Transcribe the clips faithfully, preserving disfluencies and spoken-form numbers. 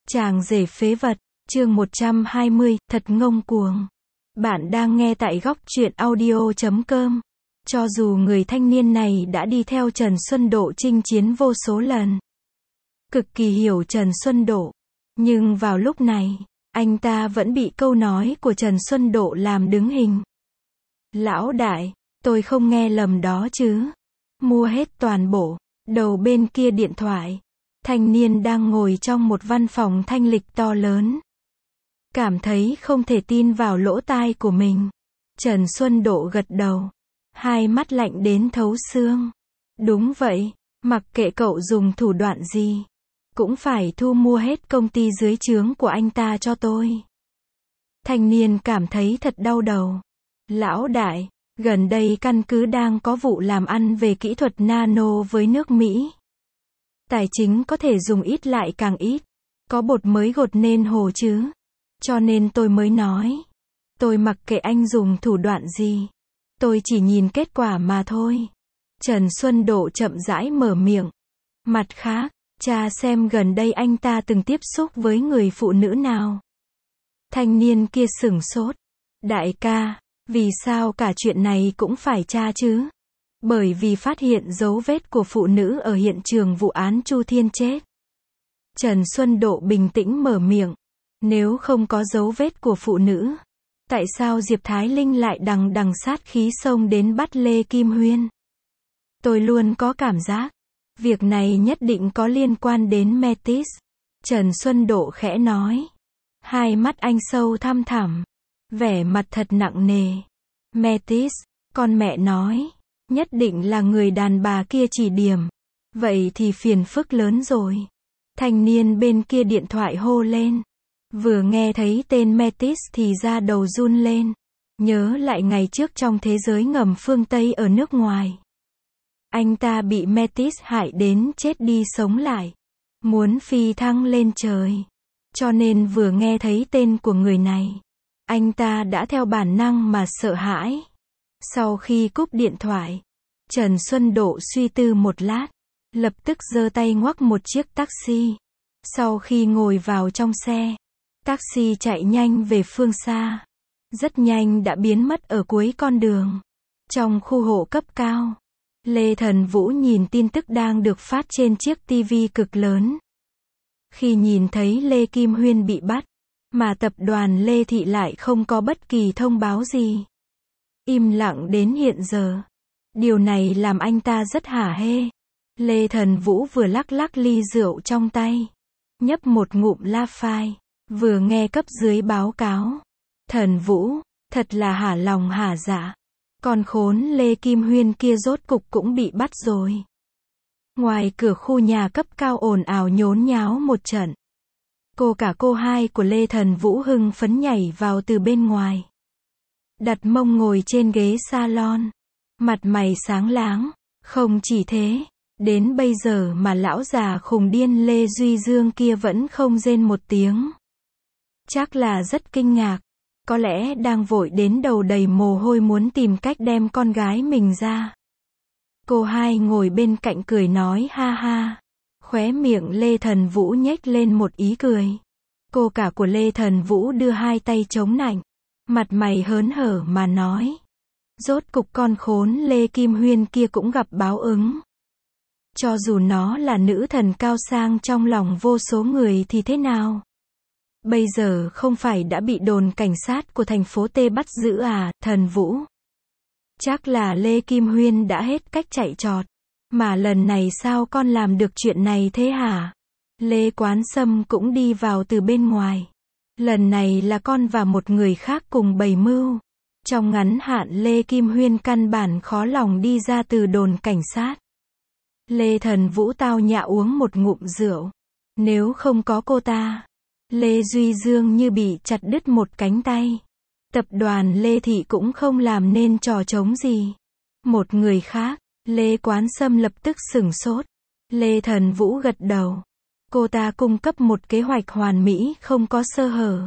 Chàng rể phế vật, chương một trăm hai mươi, thật ngông cuồng. Bạn đang nghe tại góc truyện audio chấm com. Cho dù người thanh niên này đã đi theo Trần Xuân Độ chinh chiến vô số lần, cực kỳ hiểu Trần Xuân Độ, nhưng vào lúc này, anh ta vẫn bị câu nói của Trần Xuân Độ làm đứng hình. Lão đại, tôi không nghe lầm đó chứ? Mua hết toàn bộ. Đầu bên kia điện thoại, thanh niên đang ngồi trong một văn phòng thanh lịch to lớn. Cảm thấy không thể tin vào lỗ tai của mình. Trần Xuân Độ gật đầu, hai mắt lạnh đến thấu xương. Đúng vậy, mặc kệ cậu dùng thủ đoạn gì, cũng phải thu mua hết công ty dưới trướng của anh ta cho tôi. Thanh niên cảm thấy thật đau đầu. Lão đại, gần đây căn cứ đang có vụ làm ăn về kỹ thuật nano với nước Mỹ. Tài chính có thể dùng ít lại càng ít. Có bột mới gột nên hồ chứ. Cho nên tôi mới nói. Tôi mặc kệ anh dùng thủ đoạn gì. Tôi chỉ nhìn kết quả mà thôi. Trần Xuân Độ chậm rãi mở miệng. Mặt khác, cha xem gần đây anh ta từng tiếp xúc với người phụ nữ nào. Thanh niên kia sửng sốt. Đại ca, vì sao cả chuyện này cũng phải tra chứ? Bởi vì phát hiện dấu vết của phụ nữ ở hiện trường vụ án Chu Thiên chết. Trần Xuân Độ bình tĩnh mở miệng. Nếu không có dấu vết của phụ nữ, tại sao Diệp Thái Linh lại đằng đằng sát khí xông đến bắt Lê Kim Huyên? Tôi luôn có cảm giác, việc này nhất định có liên quan đến Metis. Trần Xuân Độ khẽ nói. Hai mắt anh sâu thăm thẳm, vẻ mặt thật nặng nề. Metis, con mẹ nói, nhất định là người đàn bà kia chỉ điểm. Vậy thì phiền phức lớn rồi. Thanh niên bên kia điện thoại hô lên. Vừa nghe thấy tên Metis thì da đầu run lên. Nhớ lại ngày trước trong thế giới ngầm phương Tây ở nước ngoài. Anh ta bị Metis hại đến chết đi sống lại. Muốn phi thăng lên trời. Cho nên vừa nghe thấy tên của người này, anh ta đã theo bản năng mà sợ hãi. Sau khi cúp điện thoại, Trần Xuân Độ suy tư một lát, lập tức giơ tay ngoắc một chiếc taxi. Sau khi ngồi vào trong xe, taxi chạy nhanh về phương xa. Rất nhanh đã biến mất ở cuối con đường. Trong khu hộ cấp cao, Lê Thần Vũ nhìn tin tức đang được phát trên chiếc tivi cực lớn. Khi nhìn thấy Lê Kim Huyên bị bắt, mà tập đoàn Lê Thị lại không có bất kỳ thông báo gì. Im lặng đến hiện giờ. Điều này làm anh ta rất hả hê. Lê Thần Vũ vừa lắc lắc ly rượu trong tay, nhấp một ngụm la phai, vừa nghe cấp dưới báo cáo. Thần Vũ, thật là hả lòng hả dạ. Con khốn Lê Kim Huyên kia rốt cục cũng bị bắt rồi. Ngoài cửa khu nhà cấp cao ồn ào nhốn nháo một trận. Cô cả cô hai của Lê Thần Vũ hưng phấn nhảy vào từ bên ngoài. Đặt mông ngồi trên ghế salon. Mặt mày sáng láng. Không chỉ thế, đến bây giờ mà lão già khùng điên Lê Duy Dương kia vẫn không rên một tiếng. Chắc là rất kinh ngạc. Có lẽ đang vội đến đầu đầy mồ hôi muốn tìm cách đem con gái mình ra. Cô hai ngồi bên cạnh cười nói ha ha. Khóe miệng Lê Thần Vũ nhếch lên một ý cười. Cô cả của Lê Thần Vũ đưa hai tay chống nạnh, mặt mày hớn hở mà nói. Rốt cục con khốn Lê Kim Huyên kia cũng gặp báo ứng. Cho dù nó là nữ thần cao sang trong lòng vô số người thì thế nào? Bây giờ không phải đã bị đồn cảnh sát của thành phố T bắt giữ à, Thần Vũ? Chắc là Lê Kim Huyên đã hết cách chạy trọt. Mà lần này sao con làm được chuyện này thế hả? Lê Quán Sâm cũng đi vào từ bên ngoài. Lần này là con và một người khác cùng bày mưu. Trong ngắn hạn Lê Kim Huyên căn bản khó lòng đi ra từ đồn cảnh sát. Lê Thần Vũ tao nhã uống một ngụm rượu. Nếu không có cô ta, Lê Duy Dương như bị chặt đứt một cánh tay. Tập đoàn Lê Thị cũng không làm nên trò trống gì. Một người khác, Lê Quán Sâm lập tức sửng sốt. Lê Thần Vũ gật đầu. Cô ta cung cấp một kế hoạch hoàn mỹ không có sơ hở.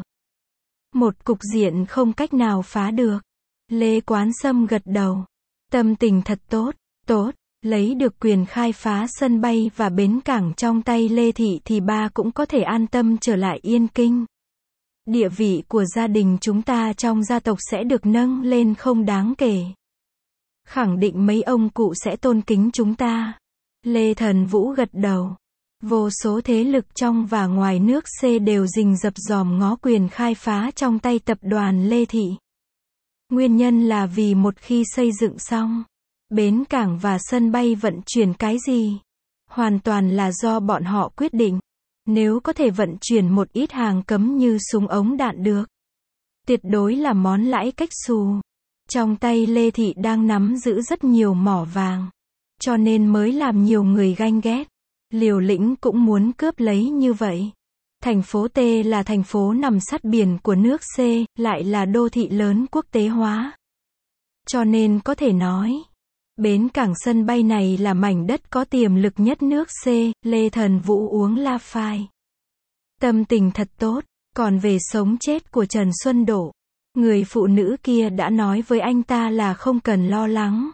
Một cục diện không cách nào phá được. Lê Quán Sâm gật đầu. Tâm tình thật tốt, tốt. Lấy được quyền khai phá sân bay và bến cảng trong tay Lê Thị thì ba cũng có thể an tâm trở lại Yên Kinh. Địa vị của gia đình chúng ta trong gia tộc sẽ được nâng lên không đáng kể. Khẳng định mấy ông cụ sẽ tôn kính chúng ta. Lê Thần Vũ gật đầu. Vô số thế lực trong và ngoài nước C đều rình rập dòm ngó quyền khai phá trong tay tập đoàn Lê Thị. Nguyên nhân là vì một khi xây dựng xong, bến cảng và sân bay vận chuyển cái gì, hoàn toàn là do bọn họ quyết định. Nếu có thể vận chuyển một ít hàng cấm như súng ống đạn được, tuyệt đối là món lãi cách xù. Trong tay Lê Thị đang nắm giữ rất nhiều mỏ vàng, cho nên mới làm nhiều người ganh ghét. Liều lĩnh cũng muốn cướp lấy như vậy. Thành phố T là thành phố nằm sát biển của nước C, lại là đô thị lớn quốc tế hóa. Cho nên có thể nói, bến cảng sân bay này là mảnh đất có tiềm lực nhất nước C. Lê Thần Vũ uống la phai. Tâm tình thật tốt. Còn về sống chết của Trần Xuân Độ, người phụ nữ kia đã nói với anh ta là không cần lo lắng.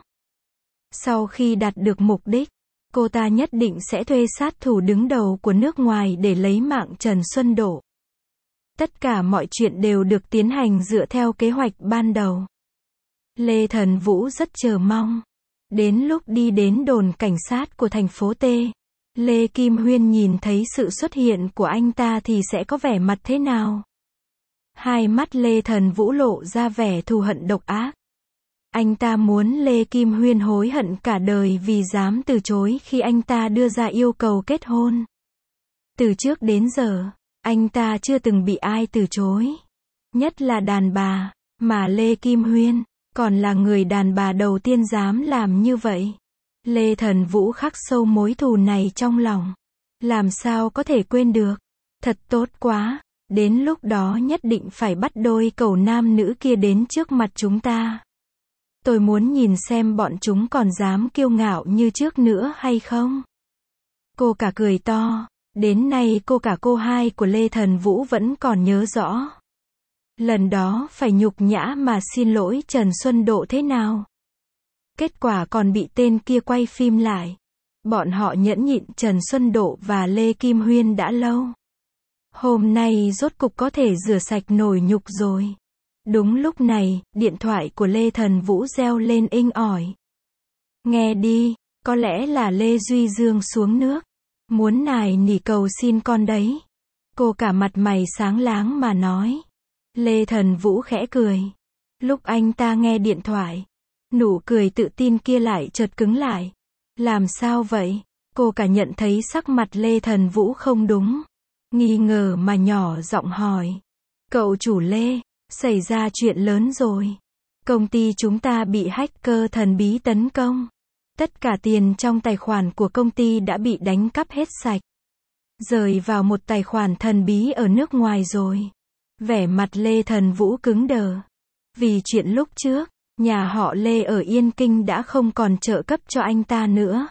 Sau khi đạt được mục đích, cô ta nhất định sẽ thuê sát thủ đứng đầu của nước ngoài để lấy mạng Trần Xuân Độ. Tất cả mọi chuyện đều được tiến hành dựa theo kế hoạch ban đầu. Lê Thần Vũ rất chờ mong. Đến lúc đi đến đồn cảnh sát của thành phố T, Lê Kim Huyên nhìn thấy sự xuất hiện của anh ta thì sẽ có vẻ mặt thế nào? Hai mắt Lê Thần Vũ lộ ra vẻ thù hận độc ác. Anh ta muốn Lê Kim Huyên hối hận cả đời vì dám từ chối khi anh ta đưa ra yêu cầu kết hôn. Từ trước đến giờ, anh ta chưa từng bị ai từ chối. Nhất là đàn bà, mà Lê Kim Huyên còn là người đàn bà đầu tiên dám làm như vậy. Lê Thần Vũ khắc sâu mối thù này trong lòng. Làm sao có thể quên được? Thật tốt quá. Đến lúc đó nhất định phải bắt đôi cẩu nam nữ kia đến trước mặt chúng ta. Tôi muốn nhìn xem bọn chúng còn dám kiêu ngạo như trước nữa hay không. Cô cả cười to. Đến nay cô cả cô hai của Lê Thần Vũ vẫn còn nhớ rõ. Lần đó phải nhục nhã mà xin lỗi Trần Xuân Độ thế nào. Kết quả còn bị tên kia quay phim lại. Bọn họ nhẫn nhịn Trần Xuân Độ và Lê Kim Huyên đã lâu. Hôm nay rốt cục có thể rửa sạch nổi nhục rồi. Đúng lúc này, điện thoại của Lê Thần Vũ reo lên inh ỏi. Nghe đi, có lẽ là Lê Duy Dương xuống nước. Muốn nài nỉ cầu xin con đấy. Cô cả mặt mày sáng láng mà nói. Lê Thần Vũ khẽ cười. Lúc anh ta nghe điện thoại, nụ cười tự tin kia lại chợt cứng lại. Làm sao vậy? Cô cả nhận thấy sắc mặt Lê Thần Vũ không đúng. Nghi ngờ mà nhỏ giọng hỏi. Cậu chủ Lê, xảy ra chuyện lớn rồi. Công ty chúng ta bị hacker thần bí tấn công. Tất cả tiền trong tài khoản của công ty đã bị đánh cắp hết sạch. Rời vào một tài khoản thần bí ở nước ngoài rồi. Vẻ mặt Lê Thần Vũ cứng đờ. Vì chuyện lúc trước, nhà họ Lê ở Yên Kinh đã không còn trợ cấp cho anh ta nữa.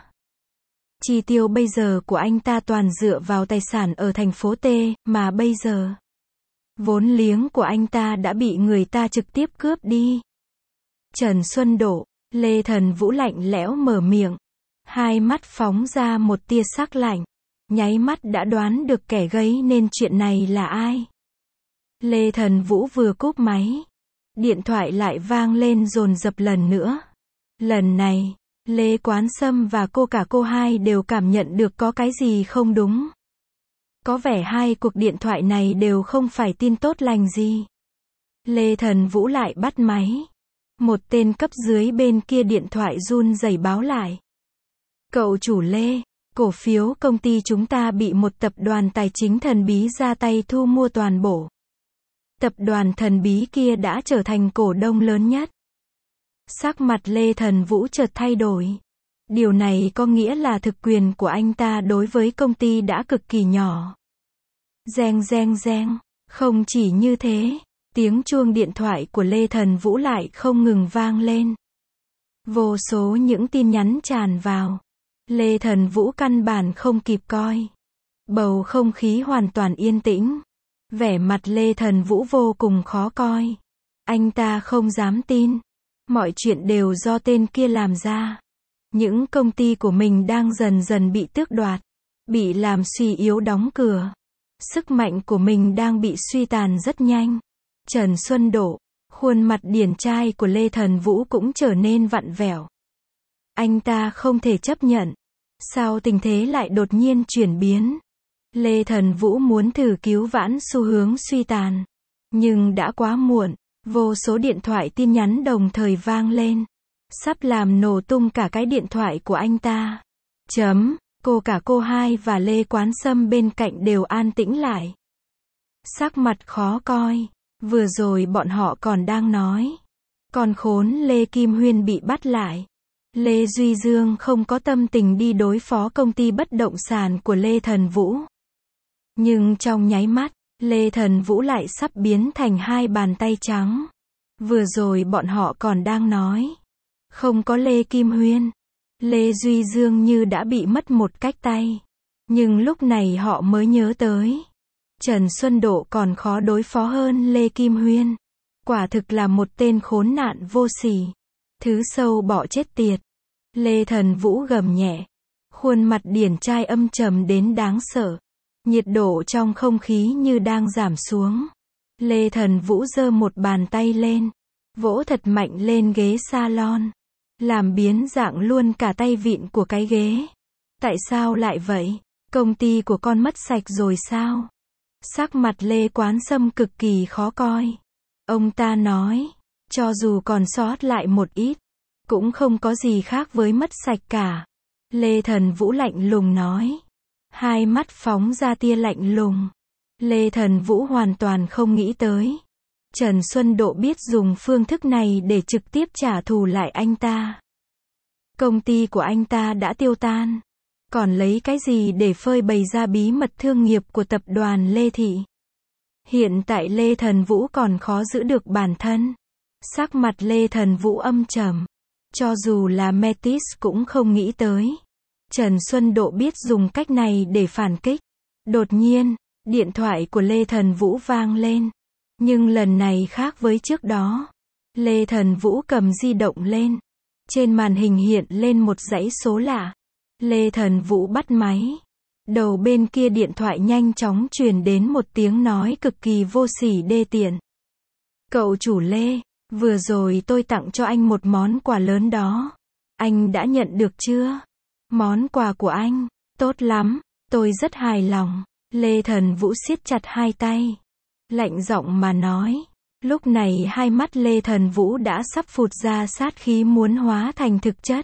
Chi tiêu bây giờ của anh ta toàn dựa vào tài sản ở thành phố T, mà bây giờ vốn liếng của anh ta đã bị người ta trực tiếp cướp đi. Trần Xuân Độ, Lê Thần Vũ lạnh lẽo mở miệng. Hai mắt phóng ra một tia sắc lạnh. Nháy mắt đã đoán được kẻ gây nên chuyện này là ai. Lê Thần Vũ vừa cúp máy. Điện thoại lại vang lên dồn dập lần nữa. Lần này, Lê Quán Sâm và cô cả cô hai đều cảm nhận được có cái gì không đúng. Có vẻ hai cuộc điện thoại này đều không phải tin tốt lành gì. Lê Thần Vũ lại bắt máy. Một tên cấp dưới bên kia điện thoại run rẩy báo lại. Cậu chủ Lê, cổ phiếu công ty chúng ta bị một tập đoàn tài chính thần bí ra tay thu mua toàn bộ. Tập đoàn thần bí kia đã trở thành cổ đông lớn nhất. Sắc mặt Lê Thần Vũ chợt thay đổi. Điều này có nghĩa là thực quyền của anh ta đối với công ty đã cực kỳ nhỏ. Reng reng reng. Không chỉ như thế, tiếng chuông điện thoại của Lê Thần Vũ lại không ngừng vang lên. Vô số những tin nhắn tràn vào. Lê Thần Vũ căn bản không kịp coi. Bầu không khí hoàn toàn yên tĩnh. Vẻ mặt Lê Thần Vũ vô cùng khó coi. Anh ta không dám tin. Mọi chuyện đều do tên kia làm ra. Những công ty của mình đang dần dần bị tước đoạt, bị làm suy yếu đóng cửa. Sức mạnh của mình đang bị suy tàn rất nhanh. Trần Xuân Độ, khuôn mặt điển trai của Lê Thần Vũ cũng trở nên vặn vẹo. Anh ta không thể chấp nhận. Sao tình thế lại đột nhiên chuyển biến? Lê Thần Vũ muốn thử cứu vãn xu hướng suy tàn. Nhưng đã quá muộn. Vô số điện thoại tin nhắn đồng thời vang lên. Sắp làm nổ tung cả cái điện thoại của anh ta. Chấm. Cô cả cô hai và Lê Quán Sâm bên cạnh đều an tĩnh lại. Sắc mặt khó coi. Vừa rồi bọn họ còn đang nói. Con khốn Lê Kim Huyên bị bắt lại. Lê Duy Dương không có tâm tình đi đối phó công ty bất động sản của Lê Thần Vũ. Nhưng trong nháy mắt, Lê Thần Vũ lại sắp biến thành hai bàn tay trắng. Vừa rồi bọn họ còn đang nói. Không có Lê Kim Huyên. Lê Duy Dương như đã bị mất một cách tay. Nhưng lúc này họ mới nhớ tới. Trần Xuân Độ còn khó đối phó hơn Lê Kim Huyên. Quả thực là một tên khốn nạn vô sỉ. Thứ sâu bọ chết tiệt. Lê Thần Vũ gầm nhẹ. Khuôn mặt điển trai âm trầm đến đáng sợ. Nhiệt độ trong không khí như đang giảm xuống. Lê Thần Vũ giơ một bàn tay lên. Vỗ thật mạnh lên ghế salon. Làm biến dạng luôn cả tay vịn của cái ghế. Tại sao lại vậy? Công ty của con mất sạch rồi sao? Sắc mặt Lê Quán Sâm cực kỳ khó coi. Ông ta nói, cho dù còn sót lại một ít, cũng không có gì khác với mất sạch cả. Lê Thần Vũ lạnh lùng nói. Hai mắt phóng ra tia lạnh lùng. Lê Thần Vũ hoàn toàn không nghĩ tới. Trần Xuân Độ biết dùng phương thức này để trực tiếp trả thù lại anh ta. Công ty của anh ta đã tiêu tan. Còn lấy cái gì để phơi bày ra bí mật thương nghiệp của tập đoàn Lê Thị? Hiện tại Lê Thần Vũ còn khó giữ được bản thân. Sắc mặt Lê Thần Vũ âm trầm. Cho dù là Metis cũng không nghĩ tới. Trần Xuân Độ biết dùng cách này để phản kích. Đột nhiên, điện thoại của Lê Thần Vũ vang lên. Nhưng lần này khác với trước đó. Lê Thần Vũ cầm di động lên. Trên màn hình hiện lên một dãy số lạ. Lê Thần Vũ bắt máy. Đầu bên kia điện thoại nhanh chóng truyền đến một tiếng nói cực kỳ vô sỉ đê tiện. Cậu chủ Lê, vừa rồi tôi tặng cho anh một món quà lớn đó. Anh đã nhận được chưa? Món quà của anh, tốt lắm, tôi rất hài lòng. Lê Thần Vũ siết chặt hai tay. Lạnh giọng mà nói. Lúc này hai mắt Lê Thần Vũ đã sắp phụt ra sát khí muốn hóa thành thực chất.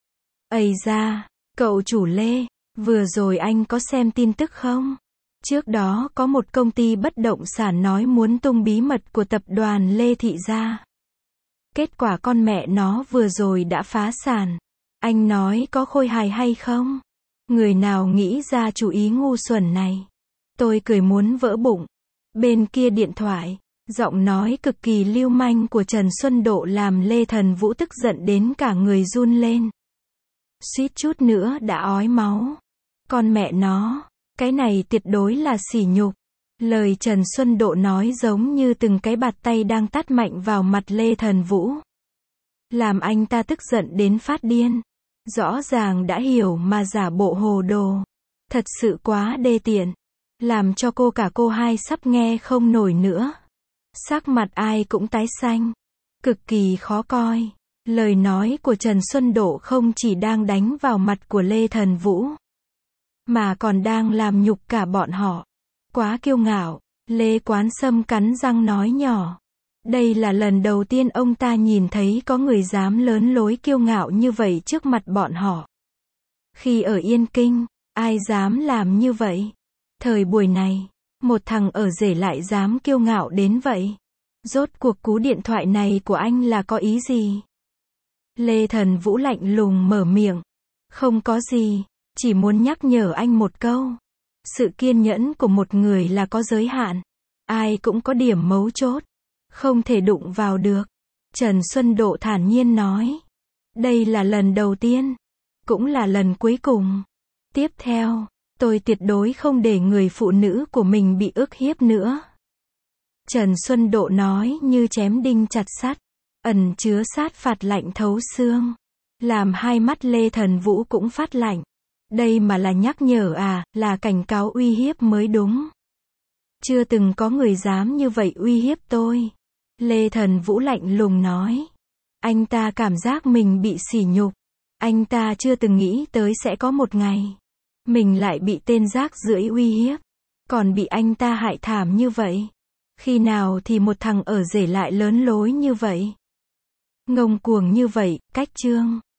Ây da, cậu chủ Lê, vừa rồi anh có xem tin tức không? Trước đó có một công ty bất động sản nói muốn tung bí mật của tập đoàn Lê Thị ra. Kết quả con mẹ nó vừa rồi đã phá sản. Anh nói có khôi hài hay không? Người nào nghĩ ra chủ ý ngu xuẩn này? Tôi cười muốn vỡ bụng. Bên kia điện thoại, giọng nói cực kỳ lưu manh của Trần Xuân Độ làm Lê Thần Vũ tức giận đến cả người run lên. Suýt chút nữa đã ói máu. Con mẹ nó, cái này tuyệt đối là sỉ nhục. Lời Trần Xuân Độ nói giống như từng cái bạt tay đang tát mạnh vào mặt Lê Thần Vũ. Làm anh ta tức giận đến phát điên. Rõ ràng đã hiểu mà giả bộ hồ đồ. Thật sự quá đê tiện. Làm cho cô cả cô hai sắp nghe không nổi nữa. Sắc mặt ai cũng tái xanh. Cực kỳ khó coi. Lời nói của Trần Xuân Độ không chỉ đang đánh vào mặt của Lê Thần Vũ, mà còn đang làm nhục cả bọn họ. Quá kiêu ngạo. Lê Quán Sâm cắn răng nói nhỏ. Đây là lần đầu tiên ông ta nhìn thấy có người dám lớn lối kiêu ngạo như vậy trước mặt bọn họ. Khi ở Yên Kinh, ai dám làm như vậy? Thời buổi này, một thằng ở rể lại dám kiêu ngạo đến vậy. Rốt cuộc cú điện thoại này của anh là có ý gì? Lê Thần Vũ lạnh lùng mở miệng. Không có gì, chỉ muốn nhắc nhở anh một câu. Sự kiên nhẫn của một người là có giới hạn. Ai cũng có điểm mấu chốt. Không thể đụng vào được. Trần Xuân Độ thản nhiên nói. Đây là lần đầu tiên. Cũng là lần cuối cùng. Tiếp theo, tôi tuyệt đối không để người phụ nữ của mình bị ức hiếp nữa. Trần Xuân Độ nói như chém đinh chặt sắt. Ẩn chứa sát phạt lạnh thấu xương. Làm hai mắt Lê Thần Vũ cũng phát lạnh. Đây mà là nhắc nhở à, là cảnh cáo uy hiếp mới đúng. Chưa từng có người dám như vậy uy hiếp tôi. Lê Thần Vũ lạnh lùng nói. Anh ta cảm giác mình bị sỉ nhục. Anh ta chưa từng nghĩ tới sẽ có một ngày mình lại bị tên rác rưởi uy hiếp, còn bị anh ta hại thảm như vậy. Khi nào thì một thằng ở rể lại lớn lối như vậy, ngông cuồng như vậy, cách chương.